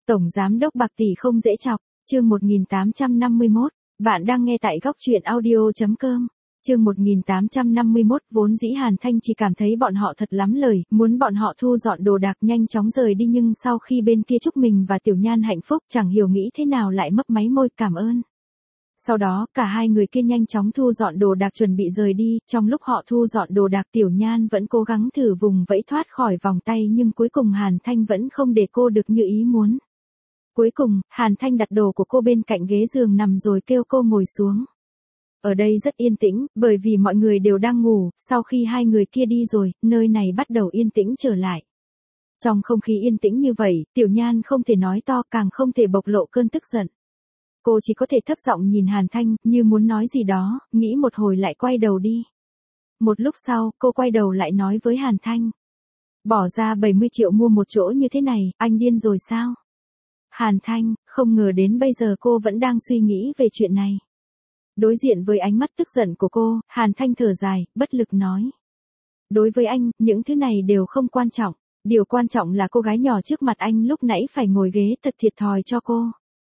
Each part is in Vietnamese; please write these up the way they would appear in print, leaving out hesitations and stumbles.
Tổng giám đốc Bạc Tỷ không dễ chọc, chương 1851, bạn đang nghe tại góc truyện audio.com. Chương 1851, vốn dĩ Hàn Thanh chỉ cảm thấy bọn họ thật lắm lời, muốn bọn họ thu dọn đồ đạc nhanh chóng rời đi, nhưng sau khi bên kia chúc mình và Tiểu Nhan hạnh phúc, chẳng hiểu nghĩ thế nào lại mấp máy môi cảm ơn. Sau đó, cả hai người kia nhanh chóng thu dọn đồ đạc chuẩn bị rời đi, trong lúc họ thu dọn đồ đạc Tiểu Nhan vẫn cố gắng thử vùng vẫy thoát khỏi vòng tay, nhưng cuối cùng Hàn Thanh vẫn không để cô được như ý muốn. Cuối cùng, Hàn Thanh đặt đồ của cô bên cạnh ghế giường nằm rồi kêu cô ngồi xuống. Ở đây rất yên tĩnh, bởi vì mọi người đều đang ngủ, sau khi hai người kia đi rồi, nơi này bắt đầu yên tĩnh trở lại. Trong không khí yên tĩnh như vậy, Tiểu Nhan không thể nói to, càng không thể bộc lộ cơn tức giận. Cô chỉ có thể thấp giọng nhìn Hàn Thanh, như muốn nói gì đó, nghĩ một hồi lại quay đầu đi. Một lúc sau, cô quay đầu lại nói với Hàn Thanh. Bỏ ra 70 triệu mua một chỗ như thế này, anh điên rồi sao? Hàn Thanh, không ngờ đến bây giờ cô vẫn đang suy nghĩ về chuyện này. Đối diện với ánh mắt tức giận của cô, Hàn Thanh thở dài, bất lực nói. Đối với anh, những thứ này đều không quan trọng. Điều quan trọng là cô gái nhỏ trước mặt anh lúc nãy phải ngồi ghế thật thiệt thòi cho cô.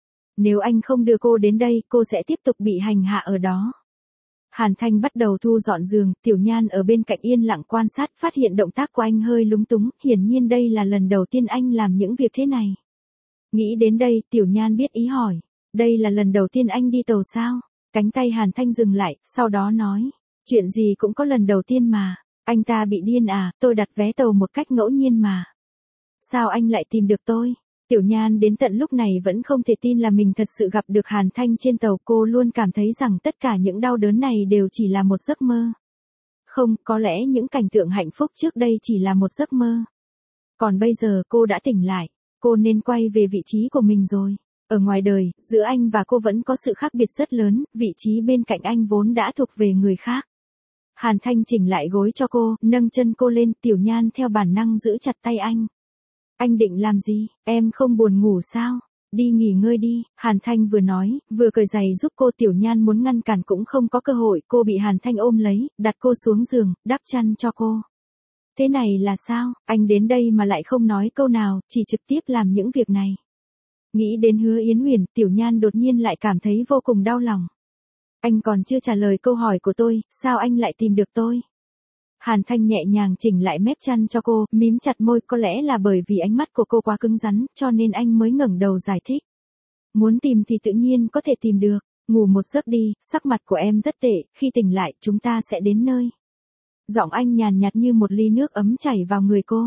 Nếu anh không đưa cô đến đây, cô sẽ tiếp tục bị hành hạ ở đó. Hàn Thanh bắt đầu thu dọn giường, Tiểu Nhan ở bên cạnh yên lặng quan sát, phát hiện động tác của anh hơi lúng túng, hiển nhiên đây là lần đầu tiên anh làm những việc thế này. Nghĩ đến đây, Tiểu Nhan biết ý hỏi, đây là lần đầu tiên anh đi tàu sao? Cánh tay Hàn Thanh dừng lại, sau đó nói, chuyện gì cũng có lần đầu tiên mà, anh ta bị điên à, tôi đặt vé tàu một cách ngẫu nhiên mà. Sao anh lại tìm được tôi? Tiểu Nhan đến tận lúc này vẫn không thể tin là mình thật sự gặp được Hàn Thanh trên tàu, cô luôn cảm thấy rằng tất cả những đau đớn này đều chỉ là một giấc mơ. Không, có lẽ những cảnh tượng hạnh phúc trước đây chỉ là một giấc mơ. Còn bây giờ cô đã tỉnh lại, cô nên quay về vị trí của mình rồi. Ở ngoài đời, giữa anh và cô vẫn có sự khác biệt rất lớn, vị trí bên cạnh anh vốn đã thuộc về người khác. Hàn Thanh chỉnh lại gối cho cô, nâng chân cô lên, Tiểu Nhan theo bản năng giữ chặt tay anh. Anh định làm gì, em không buồn ngủ sao? Đi nghỉ ngơi đi, Hàn Thanh vừa nói, vừa cởi giày giúp cô. Tiểu Nhan muốn ngăn cản cũng không có cơ hội, cô bị Hàn Thanh ôm lấy, đặt cô xuống giường, đắp chăn cho cô. Thế này là sao, anh đến đây mà lại không nói câu nào, chỉ trực tiếp làm những việc này. Nghĩ đến Hứa Yến Huyền, Tiểu Nhan đột nhiên lại cảm thấy vô cùng đau lòng. Anh còn chưa trả lời câu hỏi của tôi, sao anh lại tìm được tôi? Hàn Thanh nhẹ nhàng chỉnh lại mép chăn cho cô, mím chặt môi, có lẽ là bởi vì ánh mắt của cô quá cứng rắn, cho nên anh mới ngẩng đầu giải thích. Muốn tìm thì tự nhiên có thể tìm được, ngủ một giấc đi, sắc mặt của em rất tệ, khi tỉnh lại chúng ta sẽ đến nơi. Giọng anh nhàn nhạt như một ly nước ấm chảy vào người cô.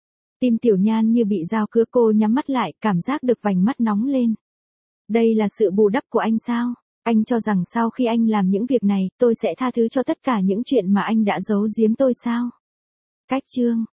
Tim Tiểu Nhan như bị dao cứa, cô nhắm mắt lại, cảm giác được vành mắt nóng lên. Đây là sự bù đắp của anh sao? Anh cho rằng sau khi anh làm những việc này, tôi sẽ tha thứ cho tất cả những chuyện mà anh đã giấu giếm tôi sao? Cách chương